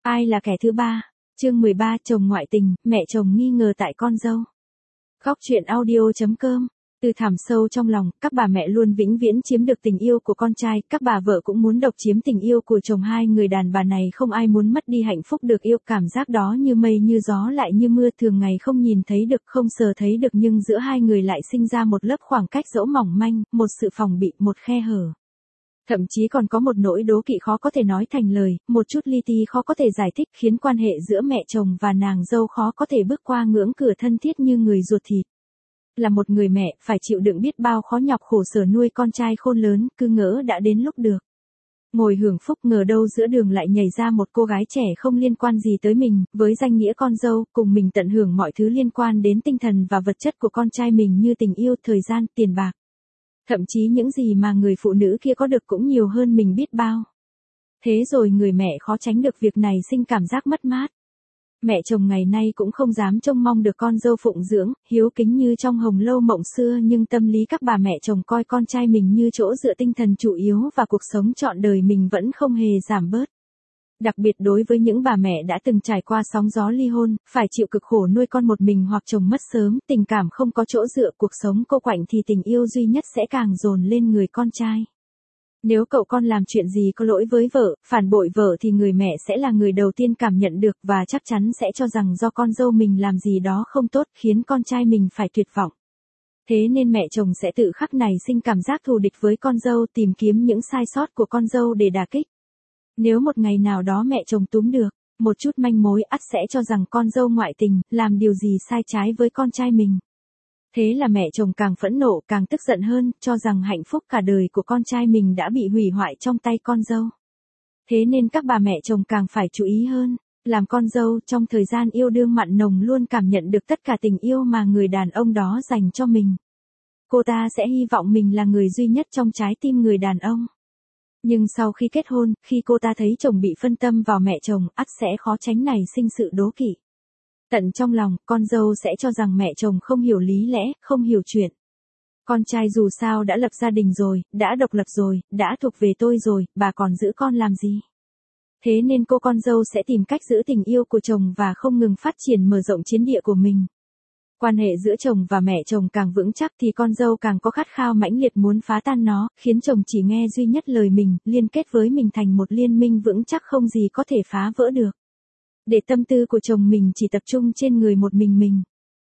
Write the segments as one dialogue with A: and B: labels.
A: Ai là kẻ thứ ba? Chương 13, chồng ngoại tình, mẹ chồng nghi ngờ tại con dâu. Góc truyện audio.com. Từ thẳm sâu trong lòng, các bà mẹ luôn vĩnh viễn chiếm được tình yêu của con trai, các bà vợ cũng muốn độc chiếm tình yêu của chồng. Hai người đàn bà này không ai muốn mất đi hạnh phúc được yêu, cảm giác đó như mây như gió lại như mưa, thường ngày không nhìn thấy được, không sờ thấy được, nhưng giữa hai người lại sinh ra một lớp khoảng cách dẫu mỏng manh, một sự phòng bị, một khe hở. Thậm chí còn có một nỗi đố kỵ khó có thể nói thành lời, một chút li ti khó có thể giải thích, khiến quan hệ giữa mẹ chồng và nàng dâu khó có thể bước qua ngưỡng cửa thân thiết như người ruột thịt. Là một người mẹ, phải chịu đựng biết bao khó nhọc khổ sở nuôi con trai khôn lớn, cứ ngỡ đã đến lúc được ngồi hưởng phúc, ngờ đâu giữa đường lại nhảy ra một cô gái trẻ không liên quan gì tới mình, với danh nghĩa con dâu, cùng mình tận hưởng mọi thứ liên quan đến tinh thần và vật chất của con trai mình như tình yêu, thời gian, tiền bạc. Thậm chí những gì mà người phụ nữ kia có được cũng nhiều hơn mình biết bao. Thế rồi người mẹ khó tránh được việc này sinh cảm giác mất mát. Mẹ chồng ngày nay cũng không dám trông mong được con dâu phụng dưỡng, hiếu kính như trong Hồng Lâu Mộng xưa, nhưng tâm lý các bà mẹ chồng coi con trai mình như chỗ dựa tinh thần chủ yếu và cuộc sống trọn đời mình vẫn không hề giảm bớt. Đặc biệt đối với những bà mẹ đã từng trải qua sóng gió ly hôn, phải chịu cực khổ nuôi con một mình hoặc chồng mất sớm, tình cảm không có chỗ dựa, cuộc sống cô quạnh thì tình yêu duy nhất sẽ càng dồn lên người con trai. Nếu cậu con làm chuyện gì có lỗi với vợ, phản bội vợ thì người mẹ sẽ là người đầu tiên cảm nhận được và chắc chắn sẽ cho rằng do con dâu mình làm gì đó không tốt, khiến con trai mình phải tuyệt vọng. Thế nên mẹ chồng sẽ tự khắc này sinh cảm giác thù địch với con dâu, tìm kiếm những sai sót của con dâu để đả kích. Nếu một ngày nào đó mẹ chồng túm được một chút manh mối, ắt sẽ cho rằng con dâu ngoại tình, làm điều gì sai trái với con trai mình. Thế là mẹ chồng càng phẫn nộ, càng tức giận hơn, cho rằng hạnh phúc cả đời của con trai mình đã bị hủy hoại trong tay con dâu. Thế nên các bà mẹ chồng càng phải chú ý hơn. Làm con dâu, trong thời gian yêu đương mặn nồng luôn cảm nhận được tất cả tình yêu mà người đàn ông đó dành cho mình. Cô ta sẽ hy vọng mình là người duy nhất trong trái tim người đàn ông. Nhưng sau khi kết hôn, khi cô ta thấy chồng bị phân tâm vào mẹ chồng, ắt sẽ khó tránh nảy sinh sự đố kỵ. Tận trong lòng, con dâu sẽ cho rằng mẹ chồng không hiểu lý lẽ, không hiểu chuyện. Con trai dù sao đã lập gia đình rồi, đã độc lập rồi, đã thuộc về tôi rồi, bà còn giữ con làm gì? Thế nên cô con dâu sẽ tìm cách giữ tình yêu của chồng và không ngừng phát triển mở rộng chiến địa của mình. Quan hệ giữa chồng và mẹ chồng càng vững chắc thì con dâu càng có khát khao mãnh liệt muốn phá tan nó, khiến chồng chỉ nghe duy nhất lời mình, liên kết với mình thành một liên minh vững chắc không gì có thể phá vỡ được. Để tâm tư của chồng mình chỉ tập trung trên người một mình.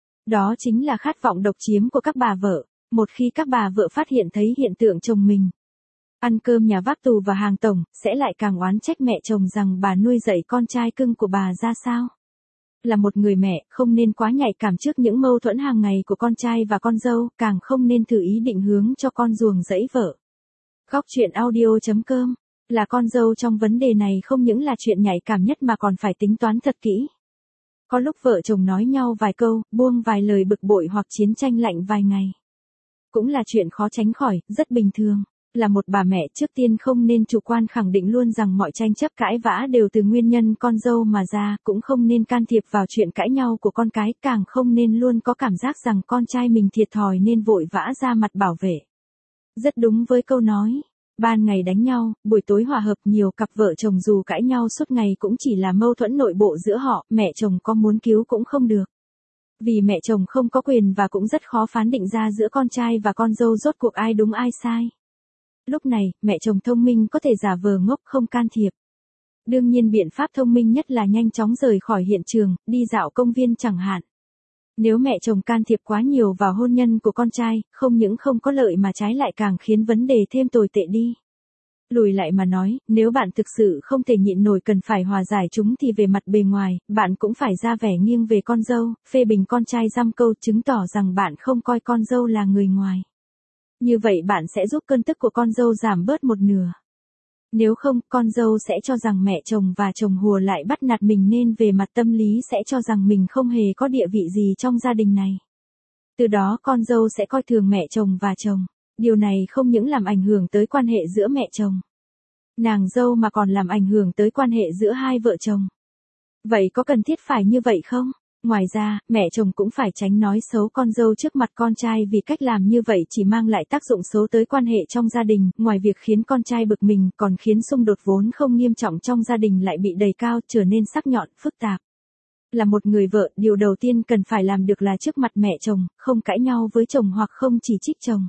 A: Đó chính là khát vọng độc chiếm của các bà vợ. Một khi các bà vợ phát hiện thấy hiện tượng chồng mình ăn cơm nhà vác tù và hàng tổng, sẽ lại càng oán trách mẹ chồng rằng bà nuôi dạy con trai cưng của bà ra sao. Là một người mẹ, không nên quá nhạy cảm trước những mâu thuẫn hàng ngày của con trai và con dâu, càng không nên thử ý định hướng cho con ruồng rẫy vợ. Góc truyện audio.com. Là con dâu trong vấn đề này không những là chuyện nhạy cảm nhất mà còn phải tính toán thật kỹ. Có lúc vợ chồng nói nhau vài câu, buông vài lời bực bội hoặc chiến tranh lạnh vài ngày. Cũng là chuyện khó tránh khỏi, rất bình thường. Là một bà mẹ, trước tiên không nên chủ quan khẳng định luôn rằng mọi tranh chấp cãi vã đều từ nguyên nhân con dâu mà ra, cũng không nên can thiệp vào chuyện cãi nhau của con cái, càng không nên luôn có cảm giác rằng con trai mình thiệt thòi nên vội vã ra mặt bảo vệ. Rất đúng với câu nói, ban ngày đánh nhau, buổi tối hòa hợp. Nhiều cặp vợ chồng dù cãi nhau suốt ngày cũng chỉ là mâu thuẫn nội bộ giữa họ, mẹ chồng có muốn cứu cũng không được. Vì mẹ chồng không có quyền và cũng rất khó phán định ra giữa con trai và con dâu rốt cuộc ai đúng ai sai. Lúc này, mẹ chồng thông minh có thể giả vờ ngốc không can thiệp. Đương nhiên biện pháp thông minh nhất là nhanh chóng rời khỏi hiện trường, đi dạo công viên chẳng hạn. Nếu mẹ chồng can thiệp quá nhiều vào hôn nhân của con trai, không những không có lợi mà trái lại càng khiến vấn đề thêm tồi tệ đi. Lùi lại mà nói, nếu bạn thực sự không thể nhịn nổi cần phải hòa giải chúng thì về mặt bề ngoài, bạn cũng phải ra vẻ nghiêng về con dâu, phê bình con trai dăm câu, chứng tỏ rằng bạn không coi con dâu là người ngoài. Như vậy bạn sẽ giúp cơn tức của con dâu giảm bớt một nửa. Nếu không, con dâu sẽ cho rằng mẹ chồng và chồng hùa lại bắt nạt mình nên về mặt tâm lý sẽ cho rằng mình không hề có địa vị gì trong gia đình này. Từ đó con dâu sẽ coi thường mẹ chồng và chồng. Điều này không những làm ảnh hưởng tới quan hệ giữa mẹ chồng, nàng dâu mà còn làm ảnh hưởng tới quan hệ giữa hai vợ chồng. Vậy có cần thiết phải như vậy không? Ngoài ra, mẹ chồng cũng phải tránh nói xấu con dâu trước mặt con trai vì cách làm như vậy chỉ mang lại tác dụng xấu tới quan hệ trong gia đình, ngoài việc khiến con trai bực mình còn khiến xung đột vốn không nghiêm trọng trong gia đình lại bị đẩy cao trở nên sắc nhọn, phức tạp. Là một người vợ, điều đầu tiên cần phải làm được là trước mặt mẹ chồng, không cãi nhau với chồng hoặc không chỉ trích chồng.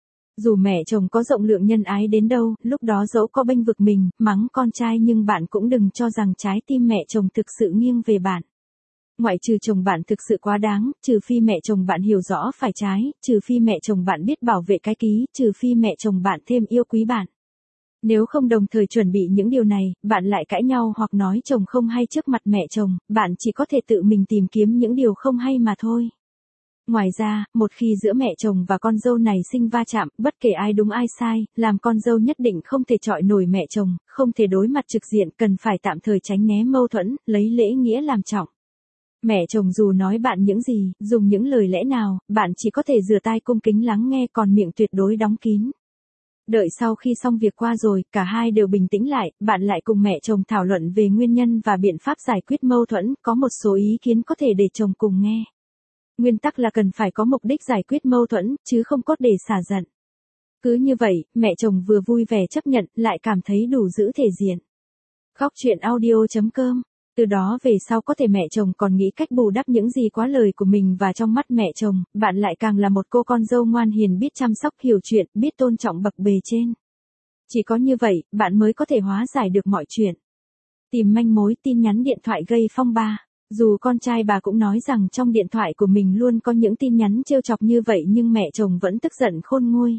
A: Dù mẹ chồng có rộng lượng nhân ái đến đâu, lúc đó dẫu có bênh vực mình, mắng con trai nhưng bạn cũng đừng cho rằng trái tim mẹ chồng thực sự nghiêng về bạn. Ngoại trừ chồng bạn thực sự quá đáng, trừ phi mẹ chồng bạn hiểu rõ phải trái, trừ phi mẹ chồng bạn biết bảo vệ cái ký, trừ phi mẹ chồng bạn thêm yêu quý bạn. Nếu không đồng thời chuẩn bị những điều này, bạn lại cãi nhau hoặc nói chồng không hay trước mặt mẹ chồng, bạn chỉ có thể tự mình tìm kiếm những điều không hay mà thôi. Ngoài ra, một khi giữa mẹ chồng và con dâu này sinh va chạm, bất kể ai đúng ai sai, làm con dâu nhất định không thể chọi nổi mẹ chồng, không thể đối mặt trực diện, cần phải tạm thời tránh né mâu thuẫn, lấy lễ nghĩa làm trọng. Mẹ chồng dù nói bạn những gì, dùng những lời lẽ nào, bạn chỉ có thể rửa tai cung kính lắng nghe còn miệng tuyệt đối đóng kín. Đợi sau khi xong việc qua rồi, cả hai đều bình tĩnh lại, bạn lại cùng mẹ chồng thảo luận về nguyên nhân và biện pháp giải quyết mâu thuẫn, có một số ý kiến có thể để chồng cùng nghe. Nguyên tắc là cần phải có mục đích giải quyết mâu thuẫn, chứ không cốt để xả giận. Cứ như vậy, mẹ chồng vừa vui vẻ chấp nhận, lại cảm thấy đủ giữ thể diện. Khóc chuyện audio.com. Từ đó về sau có thể mẹ chồng còn nghĩ cách bù đắp những gì quá lời của mình và trong mắt mẹ chồng, bạn lại càng là một cô con dâu ngoan hiền biết chăm sóc hiểu chuyện, biết tôn trọng bậc bề trên. Chỉ có như vậy, bạn mới có thể hóa giải được mọi chuyện. Tìm manh mối tin nhắn điện thoại gây phong ba. Dù con trai bà cũng nói rằng trong điện thoại của mình luôn có những tin nhắn trêu chọc như vậy nhưng mẹ chồng vẫn tức giận khôn nguôi.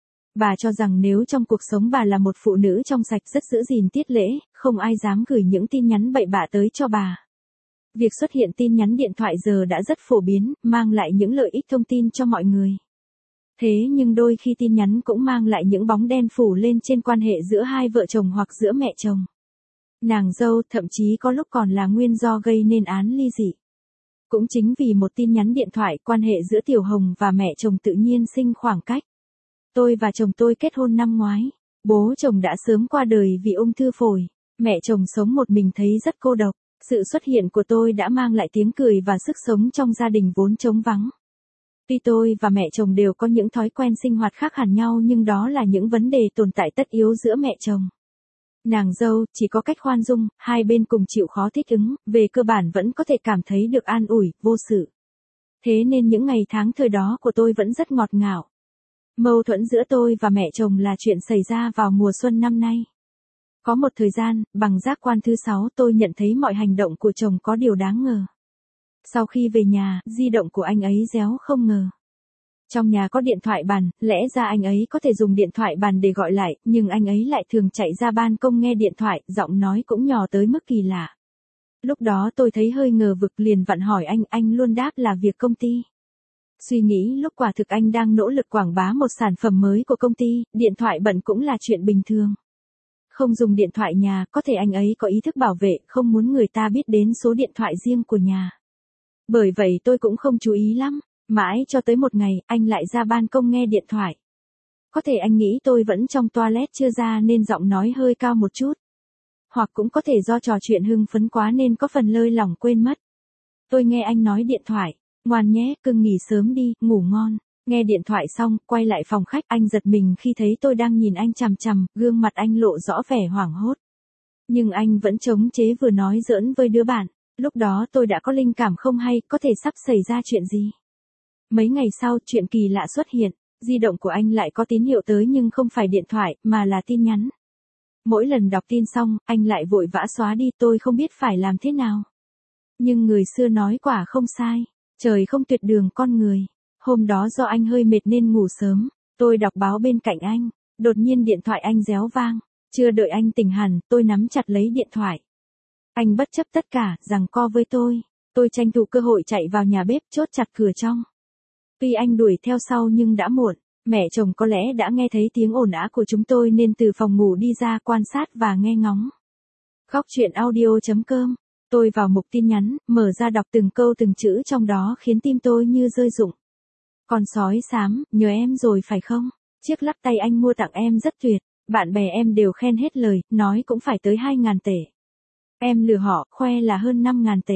A: Bà cho rằng nếu trong cuộc sống bà là một phụ nữ trong sạch rất giữ gìn tiết lễ, không ai dám gửi những tin nhắn bậy bạ tới cho bà. Việc xuất hiện tin nhắn điện thoại giờ đã rất phổ biến, mang lại những lợi ích thông tin cho mọi người. Thế nhưng đôi khi tin nhắn cũng mang lại những bóng đen phủ lên trên quan hệ giữa hai vợ chồng hoặc giữa mẹ chồng. Nàng dâu thậm chí có lúc còn là nguyên do gây nên án ly dị. Cũng chính vì một tin nhắn điện thoại, quan hệ giữa Tiểu Hồng và mẹ chồng tự nhiên sinh khoảng cách. Tôi và chồng tôi kết hôn năm ngoái. Bố chồng đã sớm qua đời vì ung thư phổi. Mẹ chồng sống một mình thấy rất cô độc. Sự xuất hiện của tôi đã mang lại tiếng cười và sức sống trong gia đình vốn trống vắng. Tuy tôi và mẹ chồng đều có những thói quen sinh hoạt khác hẳn nhau nhưng đó là những vấn đề tồn tại tất yếu giữa mẹ chồng. Nàng dâu chỉ có cách khoan dung, hai bên cùng chịu khó thích ứng, về cơ bản vẫn có thể cảm thấy được an ủi, vô sự. Thế nên những ngày tháng thời đó của tôi vẫn rất ngọt ngào. Mâu thuẫn giữa tôi và mẹ chồng là chuyện xảy ra vào mùa xuân năm nay. Có một thời gian, bằng giác quan thứ 6 tôi nhận thấy mọi hành động của chồng có điều đáng ngờ. Sau khi về nhà, di động của anh ấy réo không ngờ. Trong nhà có điện thoại bàn, lẽ ra anh ấy có thể dùng điện thoại bàn để gọi lại, nhưng anh ấy lại thường chạy ra ban công nghe điện thoại, giọng nói cũng nhỏ tới mức kỳ lạ. Lúc đó tôi thấy hơi ngờ vực liền vặn hỏi anh luôn đáp là việc công ty. Suy nghĩ lúc quả thực anh đang nỗ lực quảng bá một sản phẩm mới của công ty, điện thoại bận cũng là chuyện bình thường. Không dùng điện thoại nhà, có thể anh ấy có ý thức bảo vệ, không muốn người ta biết đến số điện thoại riêng của nhà. Bởi vậy tôi cũng không chú ý lắm, mãi cho tới một ngày, anh lại ra ban công nghe điện thoại. Có thể anh nghĩ tôi vẫn trong toilet chưa ra nên giọng nói hơi cao một chút. Hoặc cũng có thể do trò chuyện hưng phấn quá nên có phần lơi lỏng quên mất. Tôi nghe anh nói điện thoại, ngoan nhé, cưng nghỉ sớm đi, ngủ ngon. Nghe điện thoại xong, quay lại phòng khách, anh giật mình khi thấy tôi đang nhìn anh chằm chằm, gương mặt anh lộ rõ vẻ hoảng hốt. Nhưng anh vẫn chống chế vừa nói giỡn với đứa bạn. Lúc đó tôi đã có linh cảm không hay, có thể sắp xảy ra chuyện gì. Mấy ngày sau, chuyện kỳ lạ xuất hiện, di động của anh lại có tín hiệu tới nhưng không phải điện thoại, mà là tin nhắn. Mỗi lần đọc tin xong, anh lại vội vã xóa đi, tôi không biết phải làm thế nào. Nhưng người xưa nói quả không sai, trời không tuyệt đường con người. Hôm đó do anh hơi mệt nên ngủ sớm, tôi đọc báo bên cạnh anh, đột nhiên điện thoại anh réo vang, chưa đợi anh tỉnh hẳn, tôi nắm chặt lấy điện thoại. Anh bất chấp tất cả, giằng co với tôi tranh thủ cơ hội chạy vào nhà bếp chốt chặt cửa trong. Tuy anh đuổi theo sau nhưng đã muộn, mẹ chồng có lẽ đã nghe thấy tiếng ồn ào của chúng tôi nên từ phòng ngủ đi ra quan sát và nghe ngóng. Khóc chuyện audio.com. Tôi vào mục tin nhắn, mở ra đọc từng câu từng chữ trong đó khiến tim tôi như rơi rụng. Con sói xám, nhớ em rồi phải không? Chiếc lắc tay anh mua tặng em rất tuyệt, bạn bè em đều khen hết lời, nói cũng phải tới 2.000 tệ. Em lừa họ, khoe là hơn 5.000 tệ.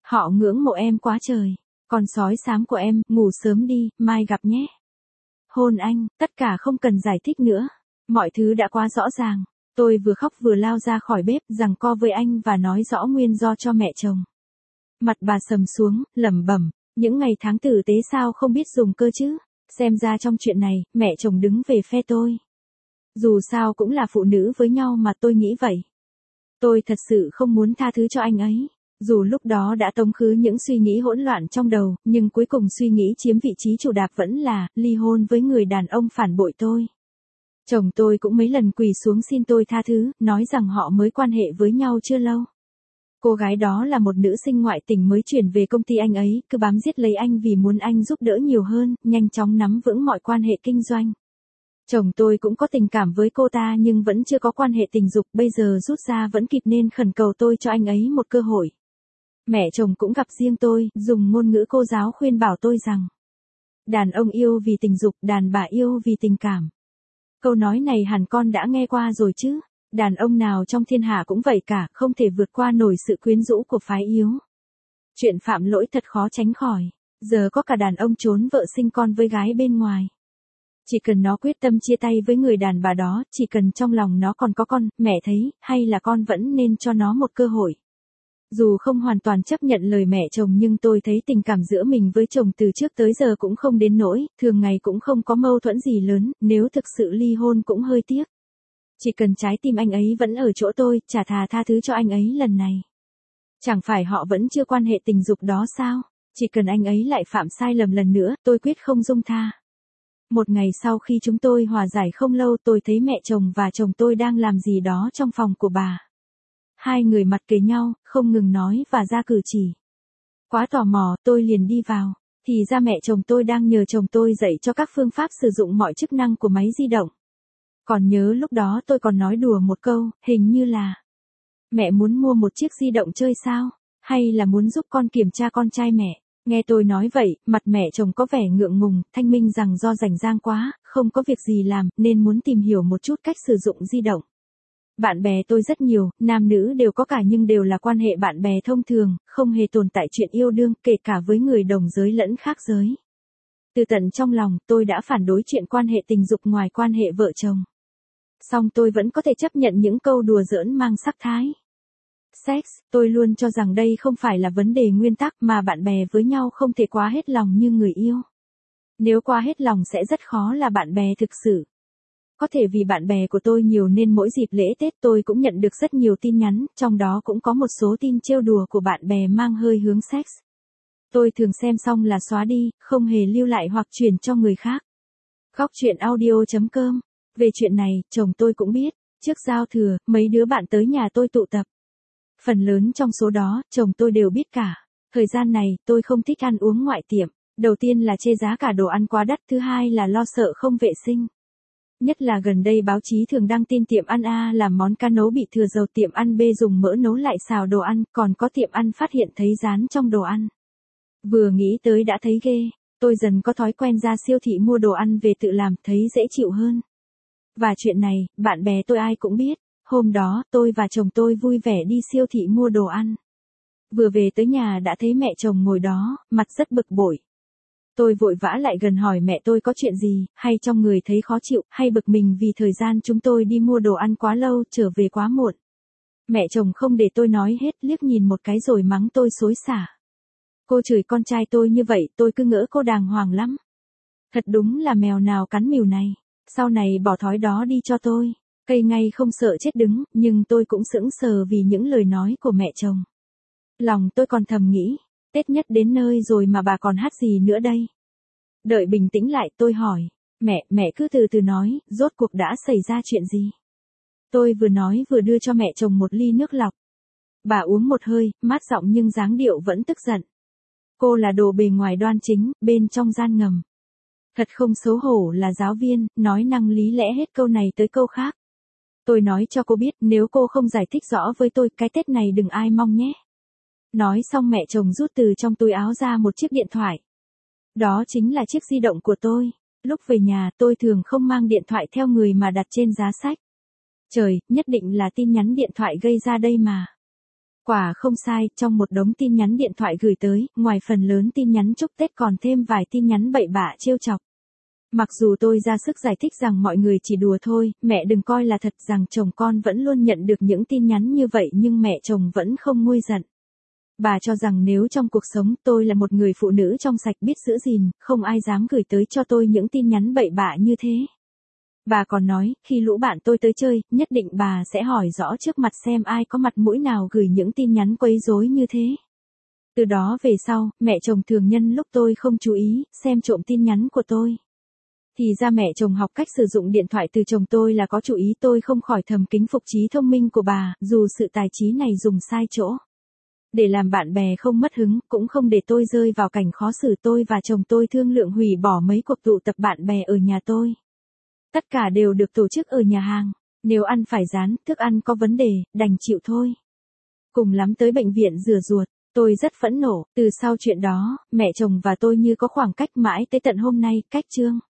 A: Họ ngưỡng mộ em quá trời. Con sói xám của em, ngủ sớm đi, mai gặp nhé. Hôn anh, tất cả không cần giải thích nữa. Mọi thứ đã quá rõ ràng. Tôi vừa khóc vừa lao ra khỏi bếp, giằng co với anh và nói rõ nguyên do cho mẹ chồng. Mặt bà sầm xuống, lẩm bẩm, những ngày tháng tử tế sao không biết dùng cơ chứ? Xem ra trong chuyện này, mẹ chồng đứng về phe tôi. Dù sao cũng là phụ nữ với nhau mà, tôi nghĩ vậy. Tôi thật sự không muốn tha thứ cho anh ấy. Dù lúc đó đã tống khứ những suy nghĩ hỗn loạn trong đầu, nhưng cuối cùng suy nghĩ chiếm vị trí chủ đạo vẫn là ly hôn với người đàn ông phản bội tôi. Chồng tôi cũng mấy lần quỳ xuống xin tôi tha thứ, nói rằng họ mới quan hệ với nhau chưa lâu. Cô gái đó là một nữ sinh ngoại tỉnh mới chuyển về công ty anh ấy, cứ bám giết lấy anh vì muốn anh giúp đỡ nhiều hơn, nhanh chóng nắm vững mọi quan hệ kinh doanh. Chồng tôi cũng có tình cảm với cô ta nhưng vẫn chưa có quan hệ tình dục, bây giờ rút ra vẫn kịp nên khẩn cầu tôi cho anh ấy một cơ hội. Mẹ chồng cũng gặp riêng tôi, dùng ngôn ngữ cô giáo khuyên bảo tôi rằng đàn ông yêu vì tình dục, đàn bà yêu vì tình cảm. Câu nói này hẳn con đã nghe qua rồi chứ. Đàn ông nào trong thiên hạ cũng vậy cả, không thể vượt qua nổi sự quyến rũ của phái yếu. Chuyện phạm lỗi thật khó tránh khỏi. Giờ có cả đàn ông trốn vợ sinh con với gái bên ngoài. Chỉ cần nó quyết tâm chia tay với người đàn bà đó, chỉ cần trong lòng nó còn có con, mẹ thấy, hay là con vẫn nên cho nó một cơ hội. Dù không hoàn toàn chấp nhận lời mẹ chồng nhưng tôi thấy tình cảm giữa mình với chồng từ trước tới giờ cũng không đến nỗi, thường ngày cũng không có mâu thuẫn gì lớn, nếu thực sự ly hôn cũng hơi tiếc. Chỉ cần trái tim anh ấy vẫn ở chỗ tôi, chả thà tha thứ cho anh ấy lần này. Chẳng phải họ vẫn chưa quan hệ tình dục đó sao? Chỉ cần anh ấy lại phạm sai lầm lần nữa, tôi quyết không dung tha. Một ngày sau khi chúng tôi hòa giải không lâu, tôi thấy mẹ chồng và chồng tôi đang làm gì đó trong phòng của bà. Hai người mặt kề nhau, không ngừng nói và ra cử chỉ. Quá tò mò, tôi liền đi vào. Thì ra mẹ chồng tôi đang nhờ chồng tôi dạy cho các phương pháp sử dụng mọi chức năng của máy di động. Còn nhớ lúc đó tôi còn nói đùa một câu, hình như là mẹ muốn mua một chiếc di động chơi sao? Hay là muốn giúp con kiểm tra con trai mẹ? Nghe tôi nói vậy, mặt mẹ chồng có vẻ ngượng ngùng, thanh minh rằng do rảnh rang quá, không có việc gì làm, nên muốn tìm hiểu một chút cách sử dụng di động. Bạn bè tôi rất nhiều, nam nữ đều có cả nhưng đều là quan hệ bạn bè thông thường, không hề tồn tại chuyện yêu đương, kể cả với người đồng giới lẫn khác giới. Từ tận trong lòng, tôi đã phản đối chuyện quan hệ tình dục ngoài quan hệ vợ chồng. Song tôi vẫn có thể chấp nhận những câu đùa giỡn mang sắc thái. Sex, tôi luôn cho rằng đây không phải là vấn đề nguyên tắc mà bạn bè với nhau không thể quá hết lòng như người yêu. Nếu quá hết lòng sẽ rất khó là bạn bè thực sự. Có thể vì bạn bè của tôi nhiều nên mỗi dịp lễ Tết tôi cũng nhận được rất nhiều tin nhắn, trong đó cũng có một số tin trêu đùa của bạn bè mang hơi hướng sex. Tôi thường xem xong là xóa đi, không hề lưu lại hoặc chuyển cho người khác. Góc chuyện audio.com. Về chuyện này, chồng tôi cũng biết. Trước giao thừa, mấy đứa bạn tới nhà tôi tụ tập. Phần lớn trong số đó, chồng tôi đều biết cả. Thời gian này, tôi không thích ăn uống ngoại tiệm. Đầu tiên là chê giá cả đồ ăn quá đắt, thứ hai là lo sợ không vệ sinh. Nhất là gần đây báo chí thường đăng tin tiệm ăn A làm món cá nấu bị thừa dầu, tiệm ăn B dùng mỡ nấu lại xào đồ ăn, còn có tiệm ăn phát hiện thấy rán trong đồ ăn. Vừa nghĩ tới đã thấy ghê, tôi dần có thói quen ra siêu thị mua đồ ăn về tự làm, thấy dễ chịu hơn. Và chuyện này, bạn bè tôi ai cũng biết. Hôm đó, tôi và chồng tôi vui vẻ đi siêu thị mua đồ ăn. Vừa về tới nhà đã thấy mẹ chồng ngồi đó, mặt rất bực bội. Tôi vội vã lại gần hỏi mẹ tôi có chuyện gì, hay trong người thấy khó chịu, hay bực mình vì thời gian chúng tôi đi mua đồ ăn quá lâu, trở về quá muộn. Mẹ chồng không để tôi nói hết, liếc nhìn một cái rồi mắng tôi xối xả. Cô chửi con trai tôi như vậy, tôi cứ ngỡ cô đàng hoàng lắm. Thật đúng là mèo nào cắn mèo này. Sau này bỏ thói đó đi cho tôi. Cây ngay không sợ chết đứng, nhưng tôi cũng sững sờ vì những lời nói của mẹ chồng. Lòng tôi còn thầm nghĩ, Tết nhất đến nơi rồi mà bà còn hát gì nữa đây? Đợi bình tĩnh lại tôi hỏi, mẹ cứ từ từ nói, rốt cuộc đã xảy ra chuyện gì? Tôi vừa nói vừa đưa cho mẹ chồng một ly nước lọc. Bà uống một hơi, mát giọng nhưng dáng điệu vẫn tức giận. Cô là đồ bề ngoài đoan chính, bên trong gian ngầm. Thật không xấu hổ là giáo viên, nói năng lý lẽ hết câu này tới câu khác. Tôi nói cho cô biết, nếu cô không giải thích rõ với tôi, cái Tết này đừng ai mong nhé. Nói xong mẹ chồng rút từ trong túi áo ra một chiếc điện thoại. Đó chính là chiếc di động của tôi. Lúc về nhà, tôi thường không mang điện thoại theo người mà đặt trên giá sách. Trời, nhất định là tin nhắn điện thoại gây ra đây mà. Quả không sai, trong một đống tin nhắn điện thoại gửi tới, ngoài phần lớn tin nhắn chúc Tết còn thêm vài tin nhắn bậy bạ trêu chọc. Mặc dù tôi ra sức giải thích rằng mọi người chỉ đùa thôi, mẹ đừng coi là thật, rằng chồng con vẫn luôn nhận được những tin nhắn như vậy, nhưng mẹ chồng vẫn không nguôi giận. Bà cho rằng nếu trong cuộc sống tôi là một người phụ nữ trong sạch biết giữ gìn, không ai dám gửi tới cho tôi những tin nhắn bậy bạ như thế. Bà còn nói, khi lũ bạn tôi tới chơi, nhất định bà sẽ hỏi rõ trước mặt xem ai có mặt mũi nào gửi những tin nhắn quấy rối như thế. Từ đó về sau, mẹ chồng thường nhân lúc tôi không chú ý, xem trộm tin nhắn của tôi. Thì ra mẹ chồng học cách sử dụng điện thoại từ chồng tôi là có chú ý, tôi không khỏi thầm kính phục trí thông minh của bà, dù sự tài trí này dùng sai chỗ. Để làm bạn bè không mất hứng, cũng không để tôi rơi vào cảnh khó xử, tôi và chồng tôi thương lượng hủy bỏ mấy cuộc tụ tập bạn bè ở nhà tôi. Tất cả đều được tổ chức ở nhà hàng, nếu ăn phải rán, thức ăn có vấn đề, đành chịu thôi. Cùng lắm tới bệnh viện rửa ruột, tôi rất phẫn nộ, từ sau chuyện đó, mẹ chồng và tôi như có khoảng cách mãi tới tận hôm nay, cách chương.